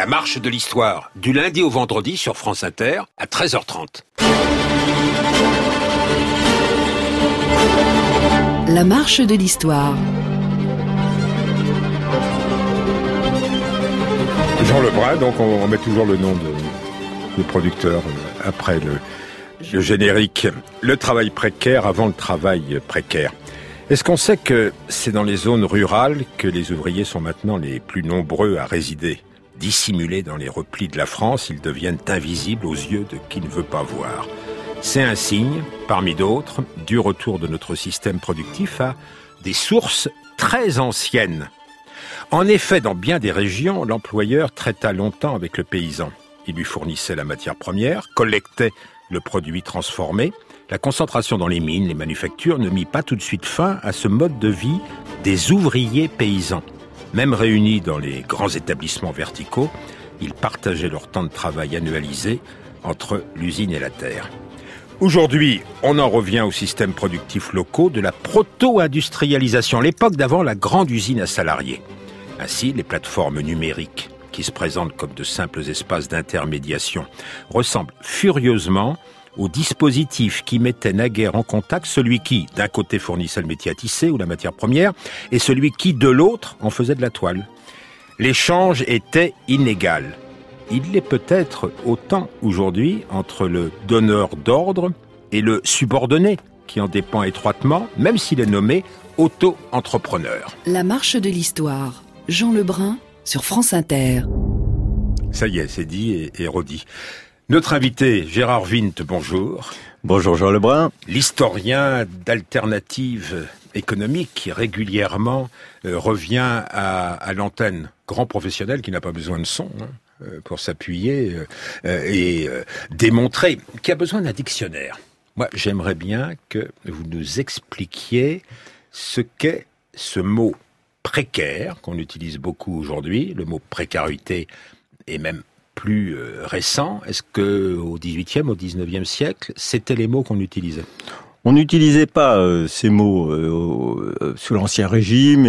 marche de l'histoire, du lundi au vendredi sur France Inter à 13h30. La marche de l'histoire. Jean Lebrun, donc on met toujours le nom de producteur après le générique. Le travail précaire avant le travail précaire. Est-ce qu'on sait que c'est dans les zones rurales que les ouvriers sont maintenant les plus nombreux à résider ? Dissimulés dans les replis de la France, ils deviennent invisibles aux yeux de qui ne veut pas voir. C'est un signe, parmi d'autres, du retour de notre système productif à des sources très anciennes. En effet, dans bien des régions, l'employeur traita longtemps avec le paysan. Il lui fournissait la matière première, collectait le produit transformé. La concentration dans les mines, les manufactures ne mit pas tout de suite fin à ce mode de vie des ouvriers paysans. Même réunis dans les grands établissements verticaux, ils partageaient leur temps de travail annualisé entre l'usine et la terre. Aujourd'hui, on en revient aux systèmes productifs locaux de la proto-industrialisation, l'époque d'avant la grande usine à salariés. Ainsi, les plateformes numériques, qui se présentent comme de simples espaces d'intermédiation, ressemblent furieusement aux dispositifs qui mettaient naguère en contact celui qui, d'un côté, fournissait le métier à tisser ou la matière première, et celui qui, de l'autre, en faisait de la toile. L'échange était inégal. Il l'est peut-être autant aujourd'hui entre le donneur d'ordre et le subordonné, qui en dépend étroitement, même s'il est nommé auto-entrepreneur. La marche de l'histoire. Jean Lebrun sur France Inter. Ça y est, c'est dit et redit. Notre invité, Gérard Windt, bonjour. Bonjour Jean Lebrun. L'historien d'alternatives économiques qui régulièrement revient à l'antenne. Grand professionnel qui n'a pas besoin de son pour s'appuyer et démontrer, qui a besoin d'un dictionnaire. Moi, j'aimerais bien que vous nous expliquiez ce qu'est ce mot précaire, qu'on utilise beaucoup aujourd'hui. Le mot précarité est même plus récent. Est-ce que au XVIIIe, au XIXe siècle, c'était les mots qu'on utilisait ? On n'utilisait pas ces mots sous l'Ancien Régime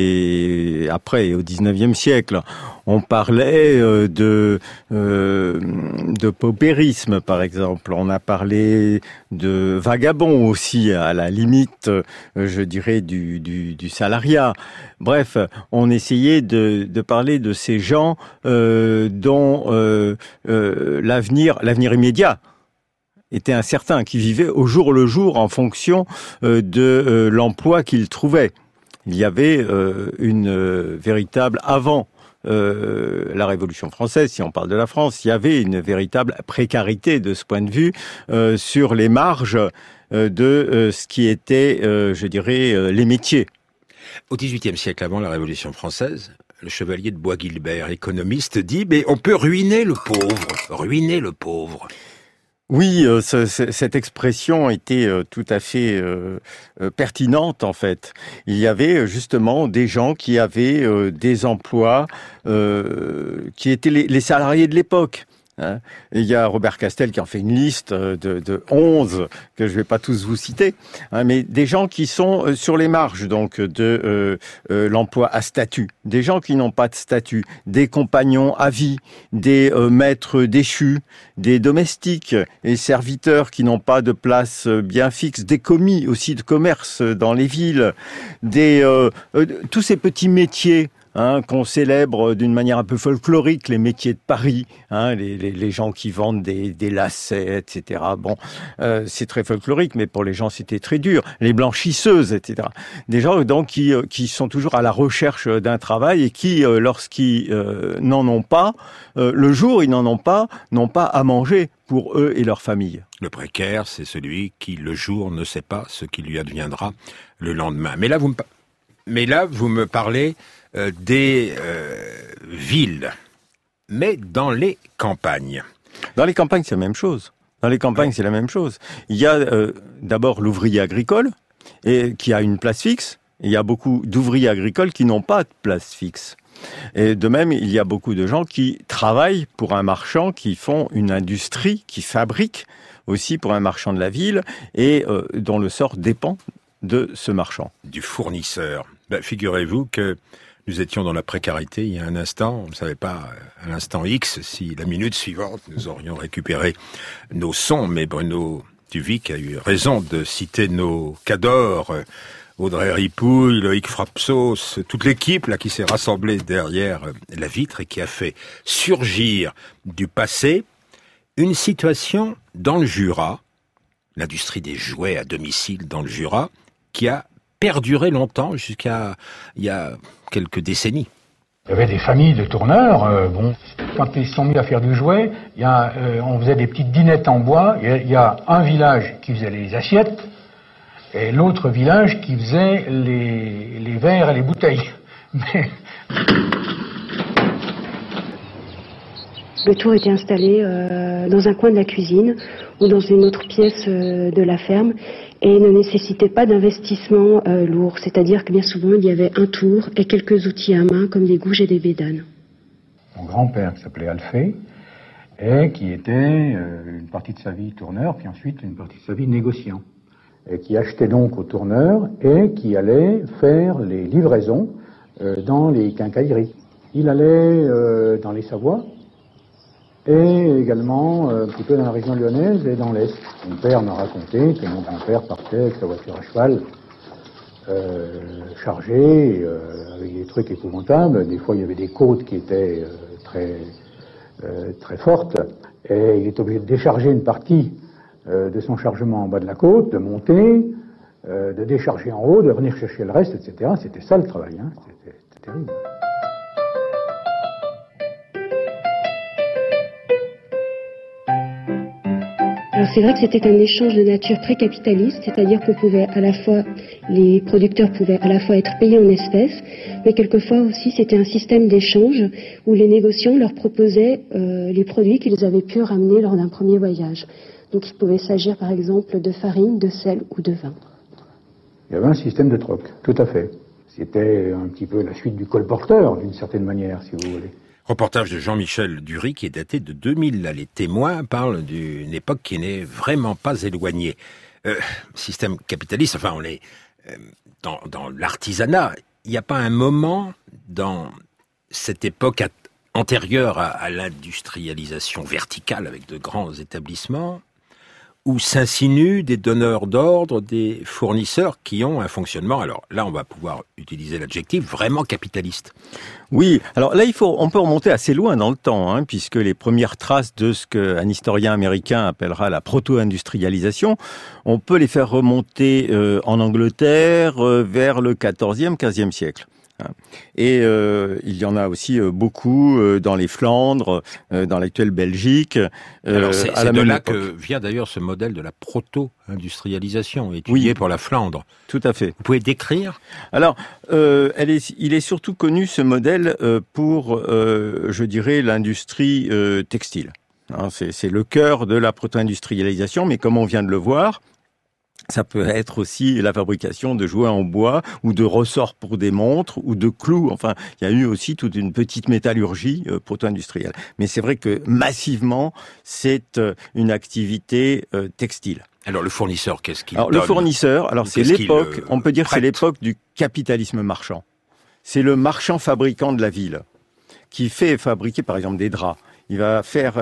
et après, au XIXe siècle. On parlait de paupérisme, par exemple. On a parlé de vagabond aussi, à la limite, je dirais, du salariat. Bref, on essayait de parler de ces gens dont l'avenir immédiat était incertain, qui vivaient au jour le jour en fonction de l'emploi qu'ils trouvaient. Il y avait une véritable, avant la Révolution française, si on parle de la France, il y avait une véritable précarité de ce point de vue sur les marges de ce qui était, je dirais, les métiers. Au XVIIIe siècle, avant la Révolution française, le chevalier de Bois-Guilbert, économiste, dit « Mais on peut ruiner le pauvre ». Oui, cette expression était tout à fait pertinente en fait. Il y avait justement des gens qui avaient des emplois qui étaient les salariés de l'époque. Hein. Et il y a Robert Castel qui en fait une liste de 11 que je vais pas tous vous citer, hein, mais des gens qui sont sur les marges donc de l'emploi à statut, des gens qui n'ont pas de statut, des compagnons à vie, des maîtres déchus, des domestiques et serviteurs qui n'ont pas de place bien fixe, des commis aussi de commerce dans les villes, tous ces petits métiers. Qu'on célèbre d'une manière un peu folklorique, les métiers de Paris, les gens qui vendent des lacets, etc. Bon, c'est très folklorique, mais pour les gens c'était très dur. Les blanchisseuses, etc. Des gens donc qui sont toujours à la recherche d'un travail et qui, lorsqu'ils n'en ont pas, le jour où ils n'en ont pas, n'ont pas à manger pour eux et leur famille. Le précaire, c'est celui qui, le jour, ne sait pas ce qui lui adviendra le lendemain. Mais là, vous me parlez des villes, mais dans les campagnes. Dans les campagnes, c'est la même chose. C'est la même chose. Il y a d'abord l'ouvrier agricole, qui a une place fixe. Il y a beaucoup d'ouvriers agricoles qui n'ont pas de place fixe. Et de même, il y a beaucoup de gens qui travaillent pour un marchand, qui font une industrie, qui fabriquent aussi pour un marchand de la ville, et dont le sort dépend de ce marchand. Du fournisseur. Figurez-vous que Nous étions dans la précarité il y a un instant. On ne savait pas à l'instant X si la minute suivante nous aurions récupéré nos sons. Mais Bruno Duvic a eu raison de citer nos cadors, Audrey Ripouille, Loïc Frapsos, toute l'équipe là qui s'est rassemblée derrière la vitre et qui a fait surgir du passé une situation dans le Jura, l'industrie des jouets à domicile dans le Jura, qui a perduré longtemps jusqu'à il y a quelques décennies. Il y avait des familles de tourneurs. Quand ils se sont mis à faire du jouet, on faisait des petites dinettes en bois. Il y a un village qui faisait les assiettes et l'autre village qui faisait les verres et les bouteilles. Mais... Le tour était installé dans un coin de la cuisine ou dans une autre pièce de la ferme et ne nécessitait pas d'investissement lourd. C'est-à-dire que bien souvent, il y avait un tour et quelques outils à main comme des gouges et des bédanes. Mon grand-père qui s'appelait Alphée et qui était une partie de sa vie tourneur, puis ensuite une partie de sa vie négociant. Et qui achetait donc au tourneur et qui allait faire les livraisons dans les quincailleries. Il allait dans les Savoies, et également un petit peu dans la région lyonnaise et dans l'Est. Mon père m'a raconté que mon grand-père partait avec sa voiture à cheval, chargée, avec des trucs épouvantables. Des fois, il y avait des côtes qui étaient très fortes, et il est obligé de décharger une partie de son chargement en bas de la côte, de monter, de décharger en haut, de venir chercher le reste, etc. C'était ça le travail, hein. C'était terrible. Alors c'est vrai que c'était un échange de nature très capitaliste, c'est-à-dire qu'on pouvait à la fois, les producteurs pouvaient à la fois être payés en espèces, mais quelquefois aussi c'était un système d'échange où les négociants leur proposaient les produits qu'ils avaient pu ramener lors d'un premier voyage. Donc il pouvait s'agir par exemple de farine, de sel ou de vin. Il y avait un système de troc, tout à fait. C'était un petit peu la suite du colporteur, d'une certaine manière, si vous voulez. Reportage de Jean-Michel Dury qui est daté de 2000. Là, les témoins parlent d'une époque qui n'est vraiment pas éloignée. Système capitaliste, enfin on est dans l'artisanat. Il n'y a pas un moment dans cette époque antérieure à l'industrialisation verticale avec de grands établissements où s'insinuent des donneurs d'ordre, des fournisseurs qui ont un fonctionnement, alors là on va pouvoir utiliser l'adjectif, vraiment capitaliste. Oui, alors là on peut remonter assez loin dans le temps, hein, puisque les premières traces de ce qu'un historien américain appellera la proto-industrialisation, on peut les faire remonter en Angleterre vers le 14e, 15e siècle. Et il y en a aussi beaucoup dans les Flandres, dans l'actuelle Belgique. Alors c'est de là que vient d'ailleurs ce modèle de la proto-industrialisation étudié pour la Flandre. Tout à fait. Vous pouvez décrire ? Alors, il est surtout connu ce modèle pour, je dirais, l'industrie textile. Hein, c'est le cœur de la proto-industrialisation, mais comme on vient de le voir, ça peut être aussi la fabrication de jouets en bois ou de ressorts pour des montres ou de clous. Enfin, il y a eu aussi toute une petite métallurgie proto-industrielle. Mais c'est vrai que massivement, c'est une activité textile. Alors le fournisseur, qu'est-ce qu'il donne ? Le fournisseur, c'est l'époque, on peut dire que c'est l'époque du capitalisme marchand. C'est le marchand fabricant de la ville qui fait fabriquer par exemple des draps. Il va faire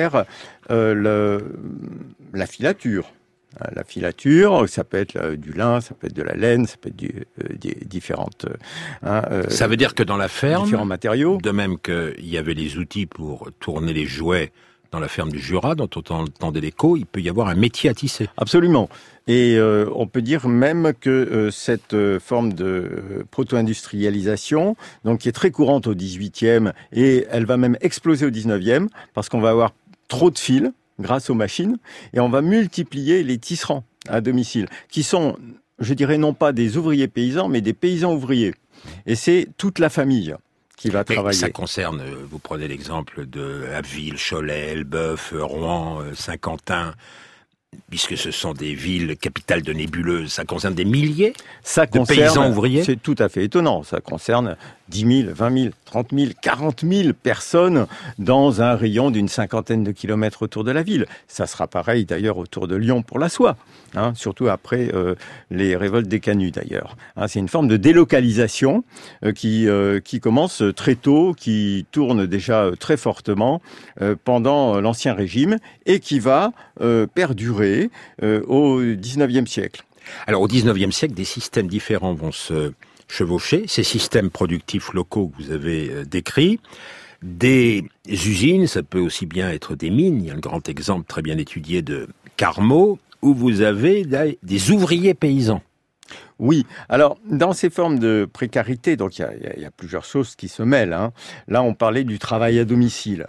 la filature. La filature, ça peut être du lin, ça peut être de la laine, ça peut être différentes. Ça veut dire que dans la ferme, différents matériaux. De même qu'il y avait les outils pour tourner les jouets dans la ferme du Jura, dont on entendait l'écho, il peut y avoir un métier à tisser. Absolument. Et on peut dire même que cette forme de proto-industrialisation, donc qui est très courante au 18e, et elle va même exploser au 19e, parce qu'on va avoir trop de fils grâce aux machines, et on va multiplier les tisserands à domicile, qui sont, je dirais, non pas des ouvriers paysans, mais des paysans ouvriers. Et c'est toute la famille qui va travailler. Ça concerne, vous prenez l'exemple de Abbeville, Cholet, Elbeuf, Rouen, Saint-Quentin, puisque ce sont des villes capitales de nébuleuses, ça concerne des milliers de paysans ouvriers ? C'est tout à fait étonnant, ça concerne 10 000, 20 000, 30 000, 40 000 personnes dans un rayon d'une 50aine de kilomètres autour de la ville. Ça sera pareil d'ailleurs autour de Lyon pour la soie, surtout après les révoltes des Canuts d'ailleurs. C'est une forme de délocalisation qui commence très tôt, qui tourne déjà très fortement pendant l'Ancien Régime et qui va perdurer au XIXe siècle. Alors au XIXe siècle, des systèmes différents vont se chevaucher, ces systèmes productifs locaux que vous avez décrits, des usines, ça peut aussi bien être des mines, il y a un grand exemple très bien étudié de Carmaux, où vous avez des ouvriers paysans. Oui, alors dans ces formes de précarité, donc il y a plusieurs choses qui se mêlent. Là, on parlait du travail à domicile.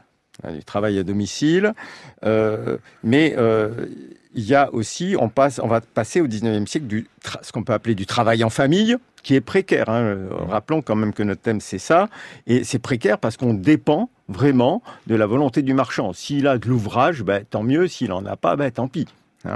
Mais il y a aussi, on va passer au XIXe siècle ce qu'on peut appeler du travail en famille, qui est précaire. Rappelons quand même que notre thème, c'est ça. Et c'est précaire parce qu'on dépend vraiment de la volonté du marchand. S'il a de l'ouvrage, tant mieux. S'il n'en a pas, tant pis.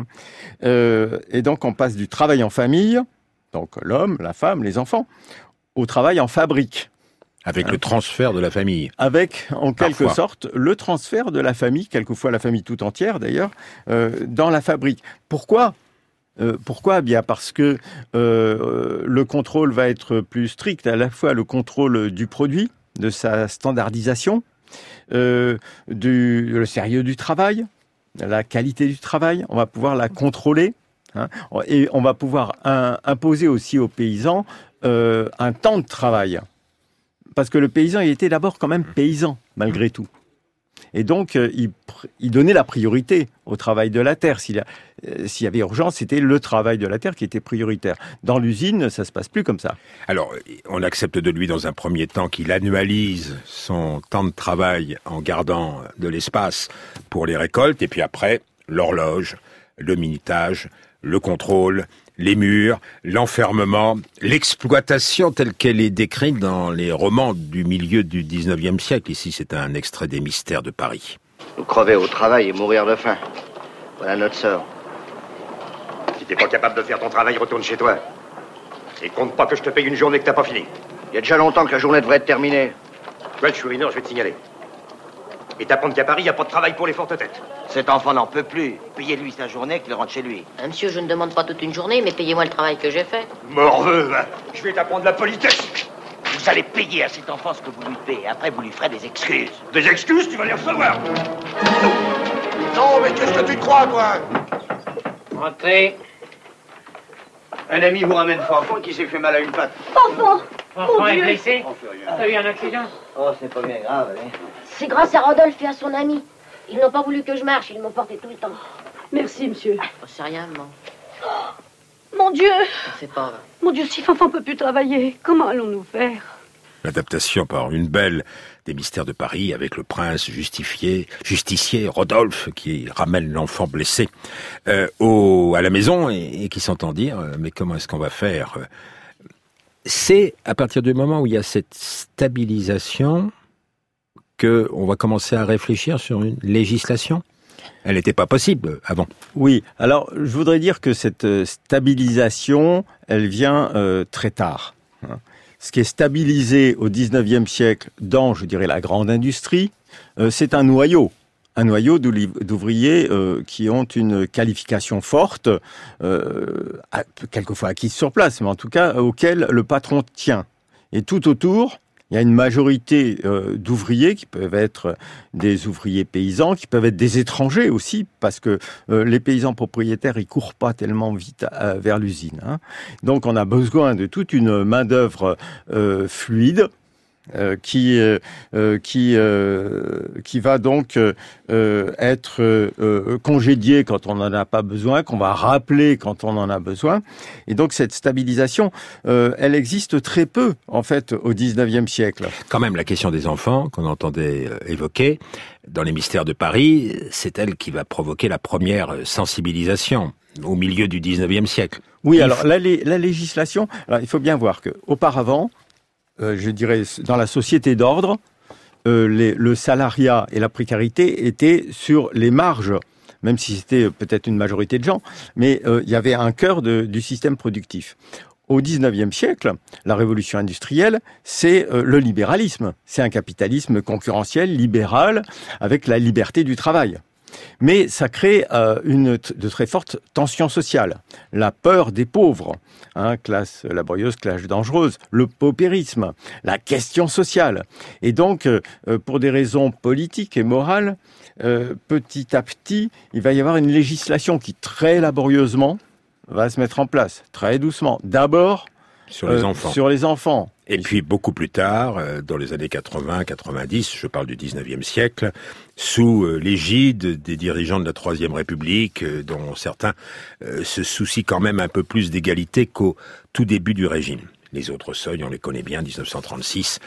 Et donc, on passe du travail en famille, donc l'homme, la femme, les enfants, au travail en fabrique. Avec le transfert de la famille. Avec, en quelque sorte, le transfert de la famille, quelquefois la famille tout entière d'ailleurs, dans la fabrique. Pourquoi ? Bien parce que le contrôle va être plus strict, à la fois le contrôle du produit, de sa standardisation, le sérieux du travail, la qualité du travail, on va pouvoir la contrôler, et on va pouvoir imposer aussi aux paysans un temps de travail. Parce que le paysan, il était d'abord quand même paysan, malgré tout. Et donc, il donnait la priorité au travail de la terre. S'il y avait urgence, c'était le travail de la terre qui était prioritaire. Dans l'usine, ça se passe plus comme ça. Alors, on accepte de lui dans un premier temps qu'il annualise son temps de travail en gardant de l'espace pour les récoltes. Et puis après, l'horloge, le minutage, le contrôle, les murs, l'enfermement, l'exploitation telle qu'elle est décrite dans les romans du milieu du 19e siècle. Ici, c'est un extrait des Mystères de Paris. Nous crever au travail et mourir de faim. Voilà notre sort. Si t'es pas capable de faire ton travail, retourne chez toi. Et compte pas que je te paye une journée que t'as pas fini. Il y a déjà longtemps que la journée devrait être terminée. Ouais, je suis une heure, je vais te signaler. Et t'apprends qu'à Paris, y a pas de travail pour les fortes têtes. Cet enfant n'en peut plus. Payez-lui sa journée qu'il rentre chez lui. Monsieur, je ne demande pas toute une journée, mais payez-moi le travail que j'ai fait. Morveux, va. Je vais t'apprendre la politesse. Vous allez payer à cet enfant ce que vous lui payez. Après, vous lui ferez des excuses. Des excuses, tu vas les recevoir. Non, mais qu'est-ce que tu te crois, toi? Entrez. Un ami vous ramène Fanfan qui s'est fait mal à une patte. Fanfan est blessé? T'as eu un accident? Oh, c'est pas bien grave, hein. C'est grâce à Rodolphe et à son ami. Ils n'ont pas voulu que je marche, ils m'ont porté tout le temps. Merci, monsieur. Oh, c'est rien, maman. Mon Dieu! C'est pas vrai. Mon Dieu, si Fanfan peut plus travailler, comment allons-nous faire? L'adaptation par une belle des Mystères de Paris avec le prince justicier Rodolphe qui ramène l'enfant blessé à la maison et qui s'entend dire mais comment est-ce qu'on va faire? C'est à partir du moment où il y a cette stabilisation qu'on va commencer à réfléchir sur une législation. Elle n'était pas possible avant. Oui, alors je voudrais dire que cette stabilisation, elle vient très tard. Ce qui est stabilisé au XIXe siècle dans, je dirais, la grande industrie, c'est un noyau d'ouvriers qui ont une qualification forte, quelquefois acquise sur place, mais en tout cas auquel le patron tient. Et tout autour, il y a une majorité d'ouvriers qui peuvent être des ouvriers paysans, qui peuvent être des étrangers aussi, parce que les paysans propriétaires, ils courent pas tellement vite vers l'usine. Donc on a besoin de toute une main-d'œuvre fluide, qui va donc être congédiée quand on n'en a pas besoin, qu'on va rappeler quand on en a besoin. Et donc cette stabilisation, elle existe très peu en fait au XIXe siècle. Quand même, la question des enfants qu'on entendait évoquer dans les Mystères de Paris, c'est elle qui va provoquer la première sensibilisation au milieu du XIXe siècle. Oui, alors la législation, alors, il faut bien voir que auparavant, je dirais, dans la société d'ordre, le salariat et la précarité étaient sur les marges, même si c'était peut-être une majorité de gens, mais il y avait un cœur du système productif. au XIXe siècle, la révolution industrielle, c'est le libéralisme. C'est un capitalisme concurrentiel, libéral, avec la liberté du travail. Mais ça crée de très fortes tensions sociales. La peur des pauvres, classe laborieuse, classe dangereuse, le paupérisme, la question sociale. Et donc, pour des raisons politiques et morales, petit à petit, il va y avoir une législation qui, très laborieusement, va se mettre en place, très doucement. D'abord, sur les enfants. Sur les enfants. Et puis beaucoup plus tard, dans les années 80-90, je parle du 19e siècle, sous l'égide des dirigeants de la Troisième République, dont certains se soucient quand même un peu plus d'égalité qu'au tout début du régime. Les autres seuils, on les connaît bien, 1936,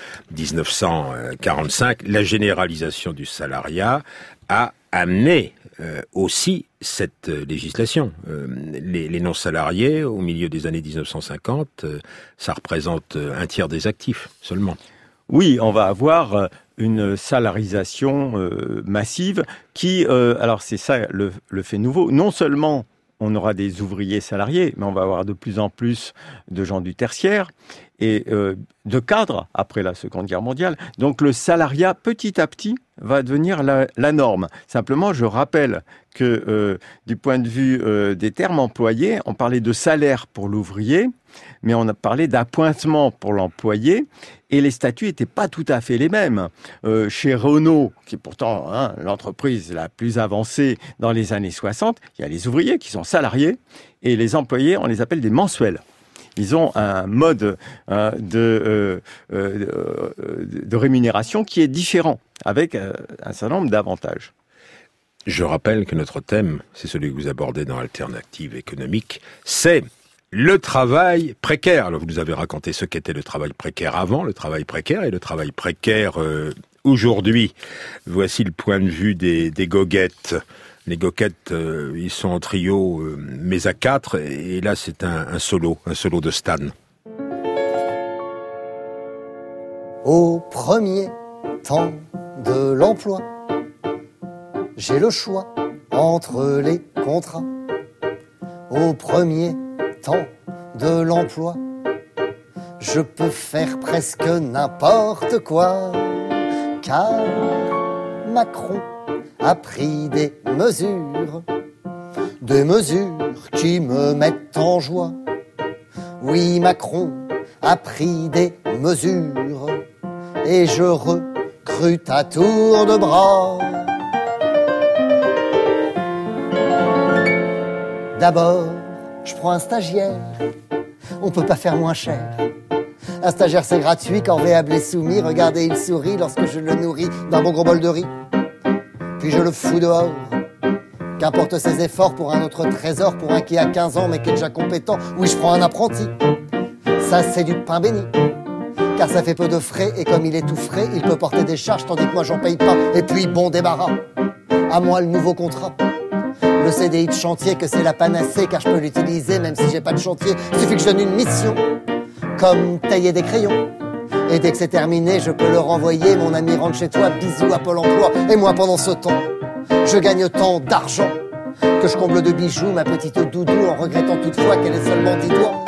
1945. La généralisation du salariat a amené aussi cette législation. Les non-salariés, au milieu des années 1950, ça représente un tiers des actifs seulement. Oui, on va avoir une salarisation massive qui, alors c'est ça le fait nouveau, non seulement on aura des ouvriers salariés, mais on va avoir de plus en plus de gens du tertiaire et de cadres après la Seconde Guerre mondiale. Donc le salariat, petit à petit, va devenir la norme. Simplement, je rappelle que du point de vue des termes employés, on parlait de salaire pour l'ouvrier, mais on a parlé d'appointement pour l'employé, et les statuts n'étaient pas tout à fait les mêmes. Chez Renault, qui est pourtant l'entreprise la plus avancée dans les années 60, il y a les ouvriers qui sont salariés, et les employés, on les appelle des mensuels. Ils ont un mode de rémunération qui est différent, avec un certain nombre d'avantages. Je rappelle que notre thème, c'est celui que vous abordez dans Alternative économique, c'est le travail précaire. Alors vous nous avez raconté ce qu'était le travail précaire avant, le travail précaire et le travail précaire aujourd'hui. Voici le point de vue des goguettes. Les goguettes, ils sont en trio, mais à 4, et là c'est un solo de Stan. Au premier temps de l'emploi, j'ai le choix entre les contrats. Au premier temps de l'emploi, je peux faire presque n'importe quoi, car Macron a pris des mesures qui me mettent en joie. Oui, Macron a pris des mesures et je recrute à tour de bras. D'abord, je prends un stagiaire, on peut pas faire moins cher. Un stagiaire c'est gratuit quand VAB est soumis, regardez il sourit lorsque je le nourris d'un bon gros bol de riz. Puis je le fous dehors, qu'importe ses efforts pour un autre trésor, pour un qui a 15 ans mais qui est déjà compétent. Oui, je prends un apprenti, ça c'est du pain béni, car ça fait peu de frais et comme il est tout frais, il peut porter des charges tandis que moi j'en paye pas. Et puis bon débarras, à moi le nouveau contrat, le CDI de chantier que c'est la panacée, car je peux l'utiliser même si j'ai pas de chantier. Il suffit que je donne une mission, comme tailler des crayons. Et dès que c'est terminé, je peux le renvoyer. Mon ami rentre chez toi, bisous à Pôle emploi. Et moi pendant ce temps, je gagne tant d'argent que je comble de bijoux ma petite doudou, en regrettant toutefois qu'elle ait seulement 10 doigts.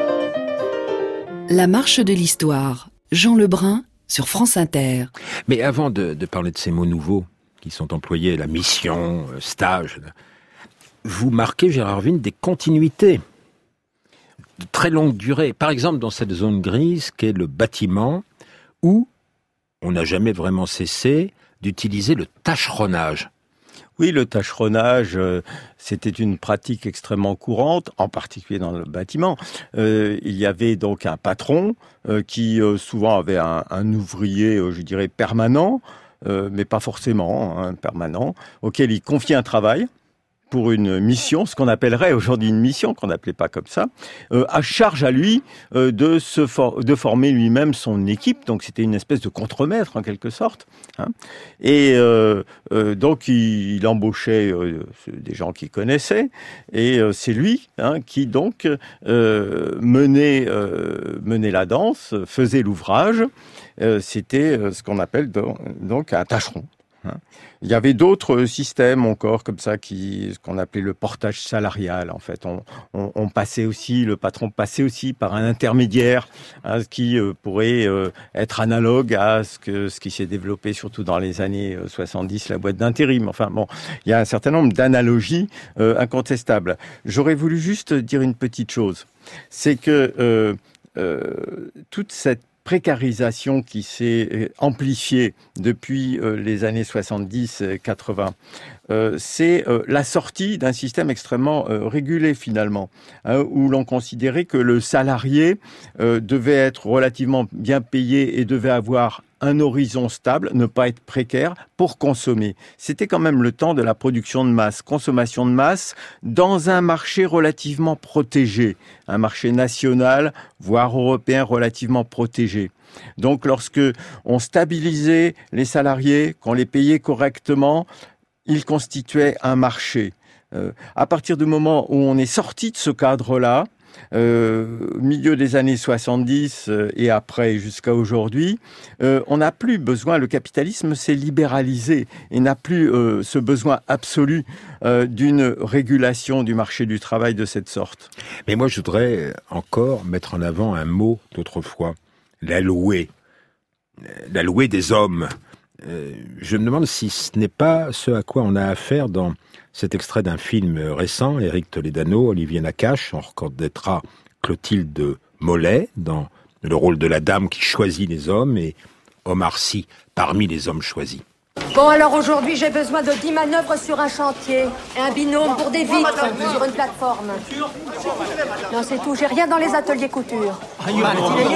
La marche de l'histoire, Jean Lebrun sur France Inter. Mais avant de parler de ces mots nouveaux qui sont employés, la mission, stage, vous marquez, Gérard Vigne, des continuités de très longue durée. Par exemple, dans cette zone grise qu'est le bâtiment, où on n'a jamais vraiment cessé d'utiliser le tâcheronnage. Oui, le tâcheronnage, c'était une pratique extrêmement courante, en particulier dans le bâtiment. Il y avait donc un patron qui souvent avait un ouvrier, je dirais, permanent, mais pas forcément permanent, auquel il confiait un travail pour une mission, ce qu'on appellerait aujourd'hui une mission, qu'on n'appelait pas comme ça, à charge à lui de former lui-même son équipe. Donc c'était une espèce de contremaître en quelque sorte. Et donc il embauchait des gens qu'il connaissait, et c'est lui qui donc menait la danse, faisait l'ouvrage. C'était ce qu'on appelle donc un tâcheron. Il y avait d'autres systèmes encore comme ça ce qu'on appelait le portage salarial. En fait, on passait aussi, le patron passait aussi par un intermédiaire, ce qui pourrait être analogue à ce qui s'est développé surtout dans les années 70, la boîte d'intérim. Enfin bon, il y a un certain nombre d'analogies incontestables. J'aurais voulu juste dire une petite chose, c'est que toute cette précarisation qui s'est amplifiée depuis les années 70-80, c'est la sortie d'un système extrêmement régulé finalement, où l'on considérait que le salarié devait être relativement bien payé et devait avoir un horizon stable, ne pas être précaire pour consommer. C'était quand même le temps de la production de masse, consommation de masse, dans un marché relativement protégé, un marché national, voire européen relativement protégé. Donc lorsque on stabilisait les salariés, qu'on les payait correctement, ils constituaient un marché. À partir du moment où on est sorti de ce cadre-là, milieu des années 70 et après jusqu'à aujourd'hui, on n'a plus besoin, le capitalisme s'est libéralisé et n'a plus ce besoin absolu d'une régulation du marché du travail de cette sorte. Mais moi je voudrais encore mettre en avant un mot d'autrefois, la louée des hommes. Je me demande si ce n'est pas ce à quoi on a affaire dans cet extrait d'un film récent, Éric Toledano, Olivier Nakache. On reconnaîtra Clotilde Mollet dans le rôle de la dame qui choisit les hommes et Omar Sy parmi les hommes choisis. Bon, alors aujourd'hui, j'ai besoin de 10 manœuvres sur un chantier. Et un binôme pour des vitres sur une plateforme. Non, c'est tout. J'ai rien dans les ateliers couture. 1, 2,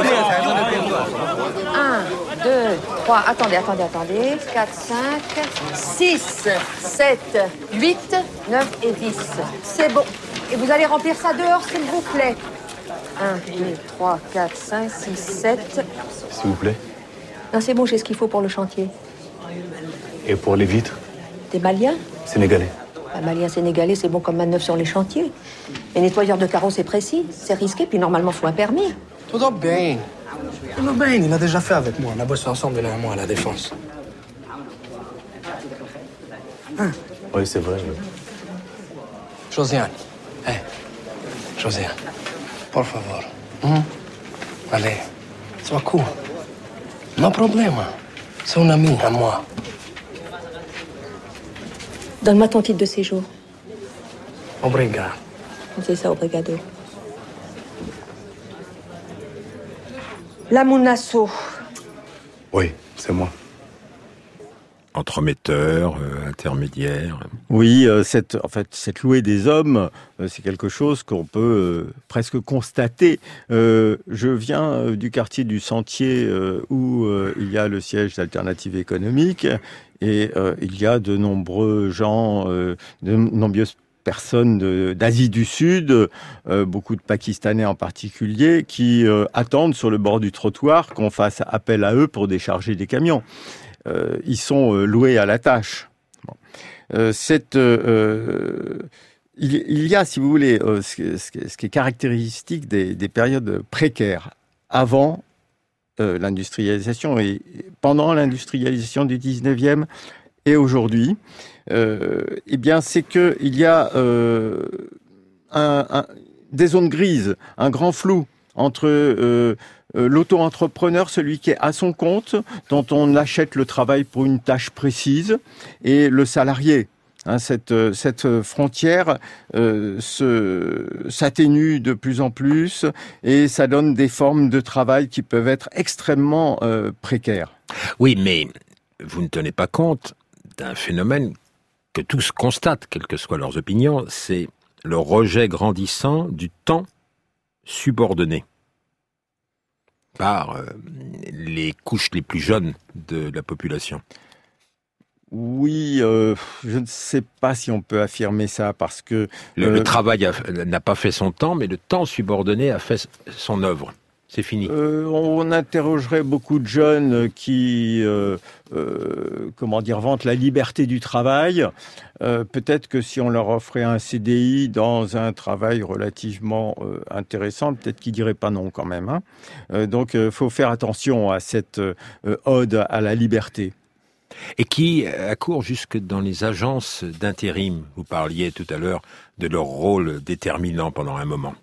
3, attendez. 4, 5, 6, 7, 8, 9 et 10. C'est bon. Et vous allez remplir ça dehors, s'il vous plaît. 1, 2, 3, 4, 5, 6, 7. S'il vous plaît. Non, c'est bon, j'ai ce qu'il faut pour le chantier. Et pour les vitres? T'es malien? Sénégalais. Malien sénégalais, c'est bon comme manœuvre sur les chantiers. Mais nettoyeur de carreaux, c'est précis, c'est risqué, puis normalement, faut un permis. Tout bien. Il a déjà fait avec moi. On a bossé ensemble, il et moi, à la Défense. Oui, c'est vrai. Josiane. Josiane. Por favor. Allez, sois cool. No problema. C'est un ami à moi. Donne-moi ton titre de séjour. Obrigado. C'est ça, obrigado. Lamunasso. Oui, c'est moi. Entremetteur, intermédiaire. Oui, cette louée des hommes, c'est quelque chose qu'on peut presque constater. Je viens du quartier du Sentier où il y a le siège d'Alternative économique et il y a de nombreux gens, de nombreuses personnes d'Asie du Sud, beaucoup de Pakistanais en particulier, qui attendent sur le bord du trottoir qu'on fasse appel à eux pour décharger des camions. Ils sont loués à la tâche. Il y a, si vous voulez, ce qui est caractéristique des périodes précaires avant l'industrialisation et pendant l'industrialisation du 19e et aujourd'hui, eh bien, c'est que il y a des zones grises, un grand flou entre l'auto-entrepreneur, celui qui est à son compte, dont on achète le travail pour une tâche précise, et le salarié. Cette frontière s'atténue de plus en plus et ça donne des formes de travail qui peuvent être extrêmement précaires. Oui, mais vous ne tenez pas compte d'un phénomène que tous constatent, quelles que soient leurs opinions, c'est le rejet grandissant du temps subordonné par les couches les plus jeunes de la population. Oui, je ne sais pas si on peut affirmer ça parce que... Le travail n'a pas fait son temps, mais le temps subordonné a fait son œuvre. C'est fini. On interrogerait beaucoup de jeunes qui, vantent la liberté du travail. Peut-être que si on leur offrait un CDI dans un travail relativement intéressant, peut-être qu'ils diraient pas non quand même. Donc, faut faire attention à cette ode à la liberté. et qui accourt jusque dans les agences d'intérim. Vous parliez tout à l'heure de leur rôle déterminant pendant un moment.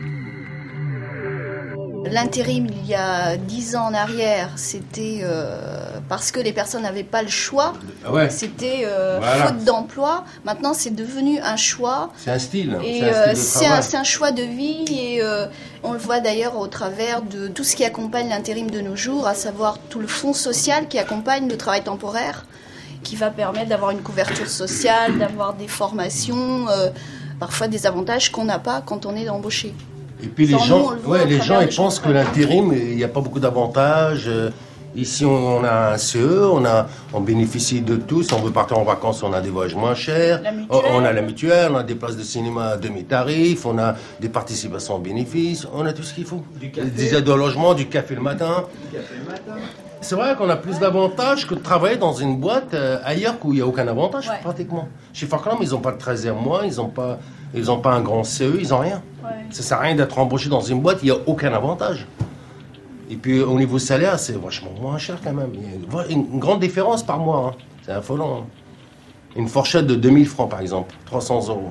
L'intérim, il y a 10 ans en arrière, c'était parce que les personnes n'avaient pas le choix. Ouais. C'était Voilà. faute d'emploi. Maintenant, c'est devenu un choix. C'est un style. Et c'est un choix de vie. Et on le voit d'ailleurs au travers de tout ce qui accompagne l'intérim de nos jours, à savoir tout le fonds social qui accompagne le travail temporaire, qui va permettre d'avoir une couverture sociale, d'avoir des formations, parfois des avantages qu'on n'a pas quand on est embauché. Et puis les gens, ils pensent que l'intérim, il n'y a pas beaucoup d'avantages. Ici, on a un CE, on bénéficie de tout. Si on veut partir en vacances, on a des voyages moins chers. On a la mutuelle, on a des places de cinéma à demi-tarif, on a des participations en bénéfices, on a tout ce qu'il faut. Des aides au logement, du café le matin. C'est vrai qu'on a plus d'avantages que de travailler dans une boîte ailleurs où il n'y a aucun avantage, pratiquement. Chez Farclam, ils n'ont pas de 13e mois, ils n'ont pas un grand CE, ils n'ont rien. Ça ne sert à rien d'être embauché dans une boîte, il n'y a aucun avantage. Et puis au niveau salaire, c'est vachement moins cher quand même. Il y a une grande différence par mois. Hein. C'est affolant. Hein. Une fourchette de 2000 francs par exemple, 300 €.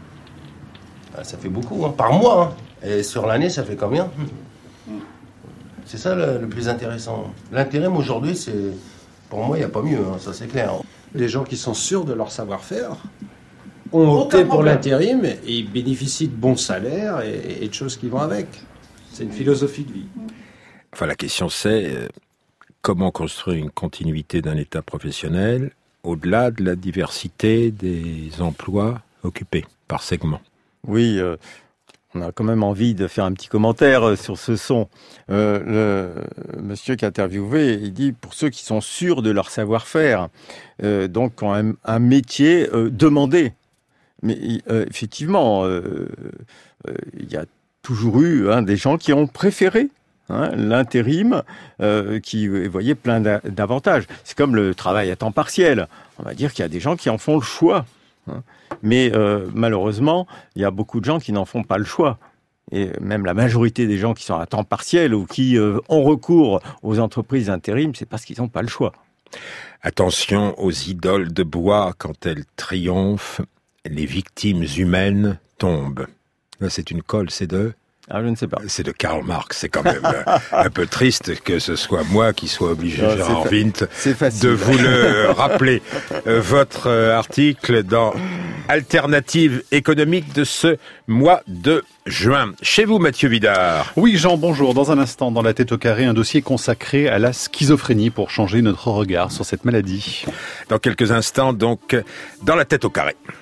Ça fait beaucoup hein, par mois. Hein. Et sur l'année, ça fait combien? C'est ça le plus intéressant. L'intérim aujourd'hui, pour moi, il n'y a pas mieux, hein, ça c'est clair. Les gens qui sont sûrs de leur savoir-faire ont opté pour l'intérim et ils bénéficient de bons salaires et de choses qui vont avec. C'est une philosophie de vie. Enfin, la question c'est comment construire une continuité d'un état professionnel au-delà de la diversité des emplois occupés par segment. Oui, on a quand même envie de faire un petit commentaire sur ce son. Le monsieur qui a interviewé, il dit pour ceux qui sont sûrs de leur savoir-faire, donc quand même un métier demandé. Mais effectivement, il y a toujours eu des gens qui ont préféré l'intérim, qui voyaient plein d'avantages. C'est comme le travail à temps partiel. On va dire qu'il y a des gens qui en font le choix. Mais malheureusement, il y a beaucoup de gens qui n'en font pas le choix. Et même la majorité des gens qui sont à temps partiel ou qui ont recours aux entreprises intérim, c'est parce qu'ils n'ont pas le choix. Attention aux idoles de bois quand elles triomphent, les victimes humaines tombent. Là, c'est une colle, c'est de... Ah, je ne sais pas. C'est de Karl Marx. C'est quand même un peu triste que ce soit moi qui soit obligé, Gérard Windt, de vous le rappeler. Votre article dans Alternative économique de ce mois de juin. Chez vous, Mathieu Vidard. Oui, Jean, bonjour. Dans un instant, dans la tête au carré, un dossier consacré à la schizophrénie pour changer notre regard sur cette maladie. Dans quelques instants, donc, dans la tête au carré.